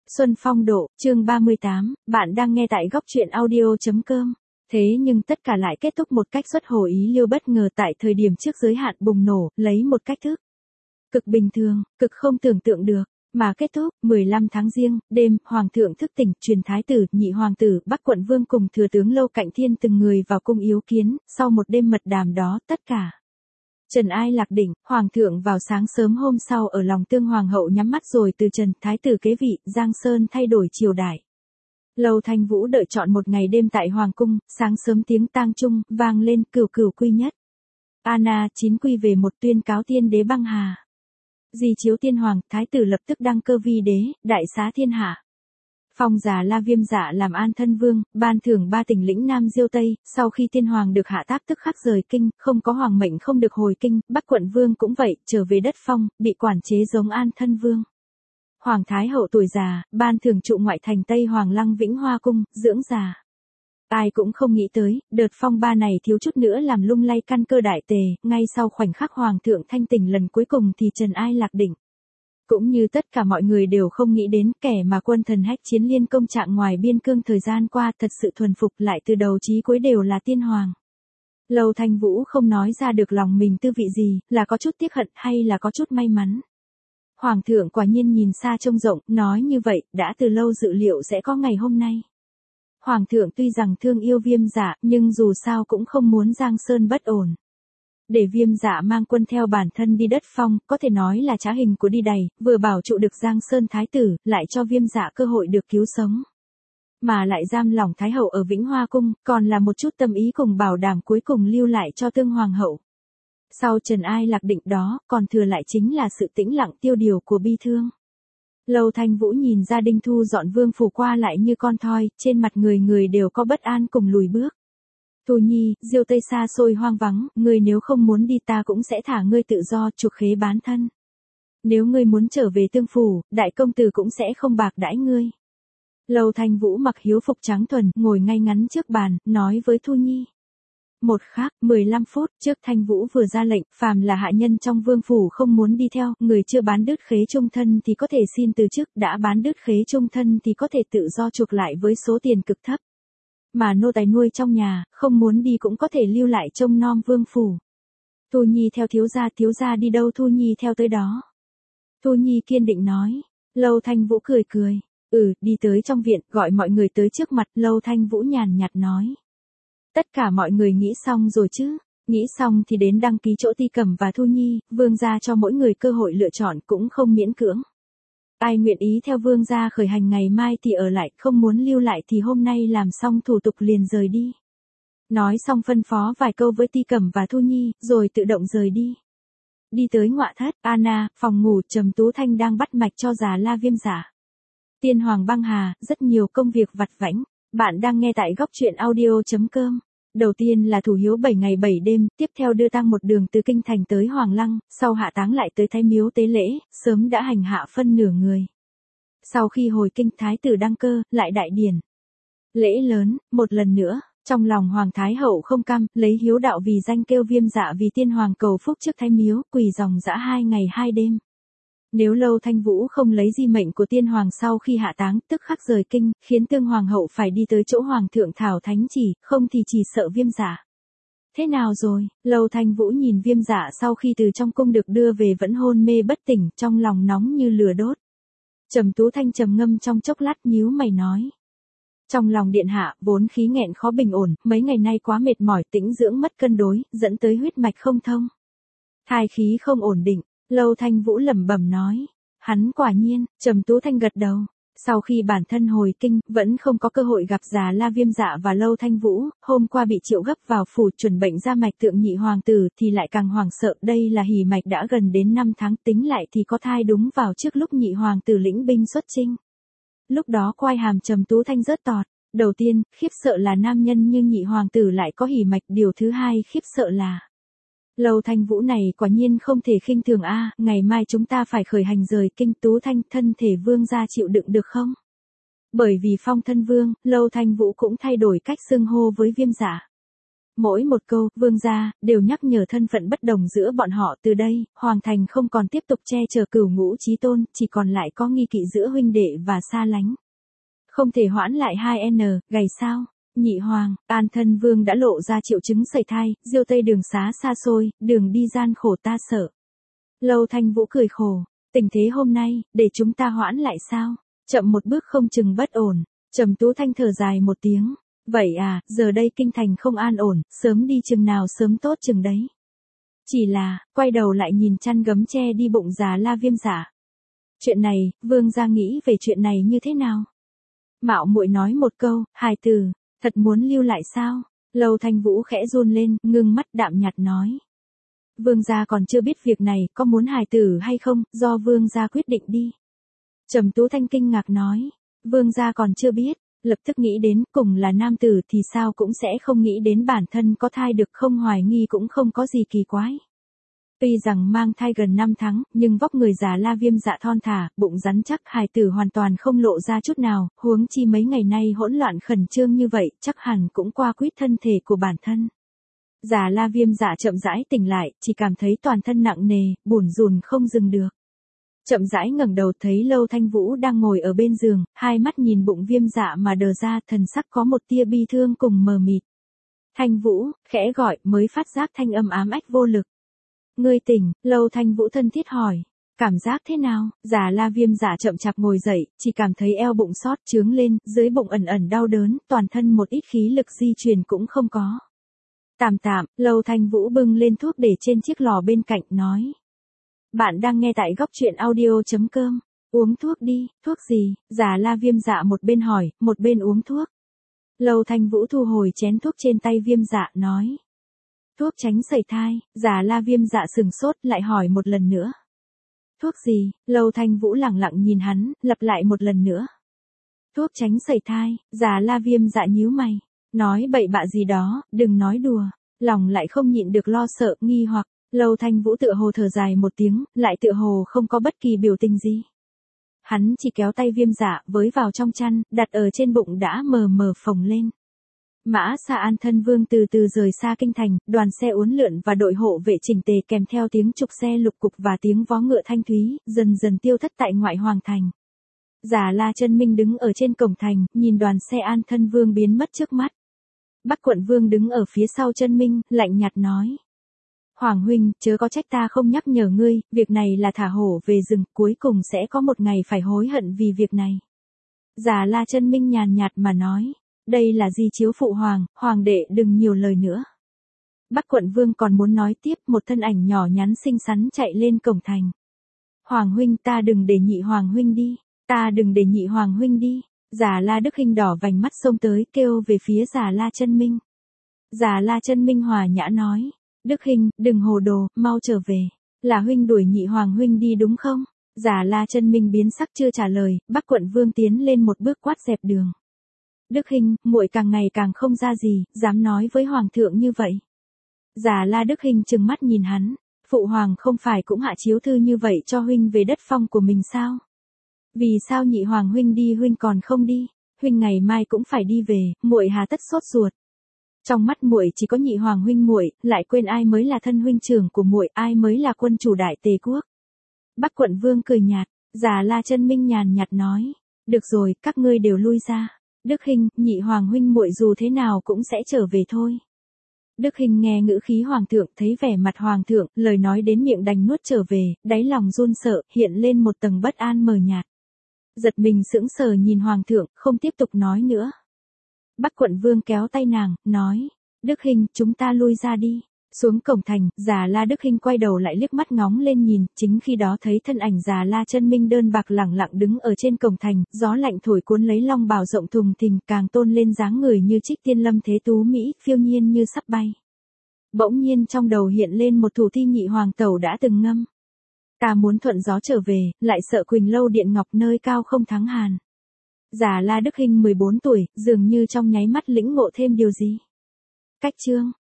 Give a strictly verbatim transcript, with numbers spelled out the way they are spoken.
Xuân Phong độ, chương ba mươi tám, bạn đang nghe tại góc truyện audio.com. Thế nhưng tất cả lại kết thúc một cách xuất hồ ý liêu bất ngờ tại thời điểm trước giới hạn bùng nổ, lấy một cách thức cực bình thường, cực không tưởng tượng được, mà kết thúc, mười lăm tháng Giêng, đêm, Hoàng thượng thức tỉnh, truyền thái tử, nhị hoàng tử, Bắc quận vương cùng thừa tướng Lâu Cạnh Thiên từng người vào cung yếu kiến, sau một đêm mật đàm đó, tất cả trần ai lạc định. Hoàng thượng vào sáng sớm hôm sau ở lòng tương hoàng hậu nhắm mắt rồi từ trần, thái tử kế vị, Giang Sơn thay đổi triều đại. Lâu Thanh Vũ đợi chọn một ngày đêm tại hoàng cung, sáng sớm tiếng tang chung vang lên, cửu cửu quy nhất. Anna chín quy về một, tuyên cáo tiên đế băng hà. Di chiếu tiên hoàng, thái tử lập tức đăng cơ vi đế, đại xá thiên hạ. Phong Già La Viêm Dạ làm an thân vương, ban thưởng ba tỉnh lĩnh Nam Diêu Tây, sau khi tiên hoàng được hạ táp tức khắc rời kinh, không có hoàng mệnh không được hồi kinh, Bắc quận vương cũng vậy, trở về đất phong, bị quản chế giống an thân vương. Hoàng thái hậu tuổi già, ban thưởng trụ ngoại thành Tây Hoàng Lăng Vĩnh Hoa cung, dưỡng già. Ai cũng không nghĩ tới, đợt phong ba này thiếu chút nữa làm lung lay căn cơ đại tề, ngay sau khoảnh khắc hoàng thượng thanh tỉnh lần cuối cùng thì trần ai lạc định. Cũng như tất cả mọi người đều không nghĩ đến, kẻ mà quân thần hách chiến liên công trạng ngoài biên cương thời gian qua thật sự thuần phục lại từ đầu chí cuối đều là tiên hoàng. Lâu Thanh Vũ không nói ra được lòng mình tư vị gì, là có chút tiếc hận hay là có chút may mắn. Hoàng thượng quả nhiên nhìn xa trông rộng, nói như vậy, đã từ lâu dự liệu sẽ có ngày hôm nay. Hoàng thượng tuy rằng thương yêu Viêm Dạ, nhưng dù sao cũng không muốn Giang Sơn bất ổn. Để Viêm Dạ mang quân theo bản thân đi đất phong, có thể nói là trá hình của đi đầy, vừa bảo trụ được Giang Sơn thái tử, lại cho Viêm Dạ cơ hội được cứu sống. Mà lại giam lỏng thái hậu ở Vĩnh Hoa cung, còn là một chút tâm ý cùng bảo đảm cuối cùng lưu lại cho tương hoàng hậu. Sau trần ai lạc định đó, còn thừa lại chính là sự tĩnh lặng tiêu điều của bi thương. Lâu Thanh Vũ nhìn gia đình thu dọn vương phủ qua lại như con thoi, trên mặt người người đều có bất an cùng lùi bước. Thu Nhi, Diêu Tây xa xôi hoang vắng, ngươi nếu không muốn đi ta cũng sẽ thả ngươi tự do chuộc khế bán thân. Nếu ngươi muốn trở về tương phủ, đại công tử cũng sẽ không bạc đãi ngươi. Lâu Thanh Vũ mặc hiếu phục trắng thuần, ngồi ngay ngắn trước bàn, nói với Thu Nhi. Một khác, mười lăm phút trước Thanh Vũ vừa ra lệnh, phàm là hạ nhân trong vương phủ không muốn đi theo, người chưa bán đứt khế chung thân thì có thể xin từ chức, đã bán đứt khế chung thân thì có thể tự do chuộc lại với số tiền cực thấp. Mà nô tài nuôi trong nhà, không muốn đi cũng có thể lưu lại trông nom vương phủ. Thu Nhi theo thiếu gia, thiếu gia đi đâu Thu Nhi theo tới đó. Thu Nhi kiên định nói. Lâu Thanh Vũ cười cười. Ừ, đi tới trong viện, gọi mọi người tới trước mặt, Lâu Thanh Vũ nhàn nhạt nói. Tất cả mọi người nghĩ xong rồi chứ, nghĩ xong thì đến đăng ký chỗ Ti Cẩm và Thu Nhi, vương gia cho mỗi người cơ hội lựa chọn cũng không miễn cưỡng. Ai nguyện ý theo vương gia khởi hành ngày mai thì ở lại, không muốn lưu lại thì hôm nay làm xong thủ tục liền rời đi. Nói xong phân phó vài câu với Ti Cẩm và Thu Nhi, rồi tự động rời đi. Đi tới ngoại thất, Anna, phòng ngủ, Trầm Tú Thanh đang bắt mạch cho già La Viêm Dạ. Tiên hoàng băng hà, rất nhiều công việc vặt vãnh. Bạn đang nghe tại góc truyện audio.com. Đầu tiên là thủ hiếu bảy ngày bảy đêm, tiếp theo đưa tang một đường từ kinh thành tới Hoàng Lăng, sau hạ táng lại tới Thái Miếu tế lễ, sớm đã hành hạ phân nửa người. Sau khi hồi kinh thái tử đăng cơ, lại đại điển. Lễ lớn, một lần nữa, trong lòng Hoàng Thái Hậu không cam, lấy hiếu đạo vì danh kêu Viêm Dạ vì tiên hoàng cầu phúc trước Thái Miếu, quỳ dòng dã hai ngày hai đêm. Nếu Lâu Thanh Vũ không lấy di mệnh của tiên hoàng sau khi hạ táng, tức khắc rời kinh, khiến tương hoàng hậu phải đi tới chỗ hoàng thượng thảo thánh chỉ, không thì chỉ sợ Viêm Dạ. Thế nào rồi? Lâu Thanh Vũ nhìn Viêm Dạ sau khi từ trong cung được đưa về vẫn hôn mê bất tỉnh, trong lòng nóng như lửa đốt. Trầm Tú Thanh trầm ngâm trong chốc lát nhíu mày nói. Trong lòng điện hạ, vốn khí nghẹn khó bình ổn, mấy ngày nay quá mệt mỏi, tĩnh dưỡng mất cân đối, dẫn tới huyết mạch không thông. Thai khí không ổn định. Lâu Thanh Vũ lẩm bẩm nói. Hắn quả nhiên, Trầm Tú Thanh gật đầu. Sau khi bản thân hồi kinh, vẫn không có cơ hội gặp già La Viêm Dạ và Lâu Thanh Vũ, hôm qua bị triệu gấp vào phủ chuẩn bệnh ra mạch tượng nhị hoàng tử thì lại càng hoảng sợ, đây là hỉ mạch đã gần đến năm tháng, tính lại thì có thai đúng vào trước lúc nhị hoàng tử lĩnh binh xuất chinh. Lúc đó quai hàm Trầm Tú Thanh rớt tọt, đầu tiên, khiếp sợ là nam nhân như nhị hoàng tử lại có hỉ mạch, điều thứ hai khiếp sợ là Lâu Thanh Vũ này quả nhiên không thể khinh thường a, à, ngày mai chúng ta phải khởi hành rời kinh. Tú Thanh, thân thể vương gia chịu đựng được không? Bởi vì phong thân vương, Lâu Thanh Vũ cũng thay đổi cách xưng hô với Viêm Dạ. Mỗi một câu, vương gia, đều nhắc nhở thân phận bất đồng giữa bọn họ. Từ đây, Hoàng Thành không còn tiếp tục che chở Cửu Ngũ Chí Tôn, chỉ còn lại có nghi kỵ giữa huynh đệ và xa lánh. Không thể hoãn lại hai n, gầy sao? Nhị Hoàng, An Thân Vương đã lộ ra triệu chứng sẩy thai, Diêu Tây đường xá xa xôi, đường đi gian khổ ta sợ. Lâu Thanh Vũ cười khổ, tình thế hôm nay, để chúng ta hoãn lại sao? Chậm một bước không chừng bất ổn. Trầm Tú Thanh thở dài một tiếng. Vậy à, giờ đây kinh thành không an ổn, sớm đi chừng nào sớm tốt chừng đấy. Chỉ là, quay đầu lại nhìn chăn gấm che đi bụng già La Viêm Dạ. Chuyện này, vương gia nghĩ về chuyện này như thế nào? Mạo muội nói một câu, hài tử, thật muốn lưu lại sao? Lâu Thanh Vũ khẽ run lên, ngưng mắt đạm nhạt nói. Vương gia còn chưa biết việc này, có muốn hài tử hay không, do vương gia quyết định đi. Trầm Tú Thanh kinh ngạc nói, vương gia còn chưa biết, lập tức nghĩ đến, cùng là nam tử thì sao cũng sẽ không nghĩ đến bản thân có thai được, không hoài nghi cũng không có gì kỳ quái. Tuy rằng mang thai gần năm tháng, nhưng vóc người già La Viêm Dạ thon thả, bụng rắn chắc, hài tử hoàn toàn không lộ ra chút nào, huống chi mấy ngày nay hỗn loạn khẩn trương như vậy, chắc hẳn cũng qua quýt thân thể của bản thân. Già La Viêm Dạ chậm rãi tỉnh lại, chỉ cảm thấy toàn thân nặng nề, bủn rủn không dừng được. Chậm rãi ngẩng đầu thấy Lâu Thanh Vũ đang ngồi ở bên giường, hai mắt nhìn bụng Viêm Dạ mà đờ ra, thần sắc có một tia bi thương cùng mờ mịt. Thanh Vũ, khẽ gọi, mới phát giác thanh âm ám ách vô lực. Ngươi tỉnh, Lâu Thanh Vũ thân thiết hỏi. Cảm giác thế nào? Già La Viêm Dạ chậm chạp ngồi dậy, chỉ cảm thấy eo bụng xót trướng lên, dưới bụng ẩn ẩn đau đớn, toàn thân một ít khí lực di chuyển cũng không có. Tạm tạm, Lâu Thanh Vũ bưng lên thuốc để trên chiếc lò bên cạnh, nói. Bạn đang nghe tại góc truyện audio chấm com. Uống thuốc đi, thuốc gì? Già La Viêm Dạ một bên hỏi, một bên uống thuốc. Lâu Thanh Vũ thu hồi chén thuốc trên tay Viêm Dạ, nói. Thuốc tránh sẩy thai. Già La Viêm Dạ sừng sốt, lại hỏi một lần nữa. Thuốc gì? Lâu Thanh Vũ lẳng lặng nhìn hắn, lặp lại một lần nữa. Thuốc tránh sẩy thai. Già La Viêm Dạ nhíu mày. Nói bậy bạ gì đó, đừng nói đùa. Lòng lại không nhịn được lo sợ, nghi hoặc. Lâu Thanh Vũ tựa hồ thở dài một tiếng, lại tựa hồ không có bất kỳ biểu tình gì. Hắn chỉ kéo tay Viêm Dạ với vào trong chăn, đặt ở trên bụng đã mờ mờ phồng lên. Mã Sa An Thân Vương từ từ rời xa kinh thành, đoàn xe uốn lượn và đội hộ vệ chỉnh tề kèm theo tiếng trục xe lục cục và tiếng vó ngựa thanh thúy, dần dần tiêu thất tại ngoại hoàng thành. Già La Chân Minh đứng ở trên cổng thành, nhìn đoàn xe An Thân Vương biến mất trước mắt. Bắc Quận Vương đứng ở phía sau Chân Minh, lạnh nhạt nói. Hoàng huynh, chớ có trách ta không nhắc nhở ngươi, việc này là thả hổ về rừng, cuối cùng sẽ có một ngày phải hối hận vì việc này. Già La Chân Minh nhàn nhạt mà nói, đây là di chiếu phụ hoàng, hoàng đệ đừng nhiều lời nữa. Bắc Quận Vương còn muốn nói tiếp, một thân ảnh nhỏ nhắn xinh xắn chạy lên cổng thành. Hoàng huynh, ta đừng để nhị hoàng huynh đi, ta đừng để nhị hoàng huynh đi. Già La Đức Hinh đỏ vành mắt xông tới, kêu về phía Già La Chân Minh. Già La Chân Minh hòa nhã nói. Đức Hinh, đừng hồ đồ, mau trở về. Là huynh đuổi nhị hoàng huynh đi đúng không? Già La Chân Minh biến sắc chưa trả lời, Bắc Quận Vương tiến lên một bước quát dẹp đường. Đức Hinh, muội càng ngày càng không ra gì, dám nói với hoàng thượng như vậy. Già La Đức Hinh trừng mắt nhìn hắn, phụ hoàng không phải cũng hạ chiếu thư như vậy cho huynh về đất phong của mình sao? Vì sao nhị hoàng huynh đi huynh còn không đi? Huynh ngày mai cũng phải đi về, muội hà tất sốt ruột. Trong mắt muội chỉ có nhị hoàng huynh muội, lại quên ai mới là thân huynh trưởng của muội, ai mới là quân chủ đại tề quốc. Bắc Quận Vương cười nhạt, Già La Chân Minh nhàn nhạt nói, được rồi, các ngươi đều lui ra. Đức Hinh, nhị hoàng huynh muội dù thế nào cũng sẽ trở về thôi. Đức Hinh nghe ngữ khí hoàng thượng, thấy vẻ mặt hoàng thượng, lời nói đến miệng đành nuốt trở về, đáy lòng run sợ, hiện lên một tầng bất an mờ nhạt. Giật mình sững sờ nhìn hoàng thượng, không tiếp tục nói nữa. Bắc Quận Vương kéo tay nàng, nói, Đức Hinh, chúng ta lui ra đi. Xuống cổng thành, Già La Đức Hinh quay đầu lại liếc mắt ngóng lên nhìn, chính khi đó thấy thân ảnh Già La Chân Minh đơn bạc lẳng lặng đứng ở trên cổng thành, gió lạnh thổi cuốn lấy long bào rộng thùng thình, càng tôn lên dáng người như trích tiên lâm thế tú mỹ, phiêu nhiên như sắp bay. Bỗng nhiên trong đầu hiện lên một thủ thi nhị hoàng tẩu đã từng ngâm. Ta muốn thuận gió trở về, lại sợ Quỳnh Lâu Điện Ngọc nơi cao không thắng hàn. Già La Đức Hinh mười bốn tuổi, dường như trong nháy mắt lĩnh ngộ thêm điều gì. Cách chương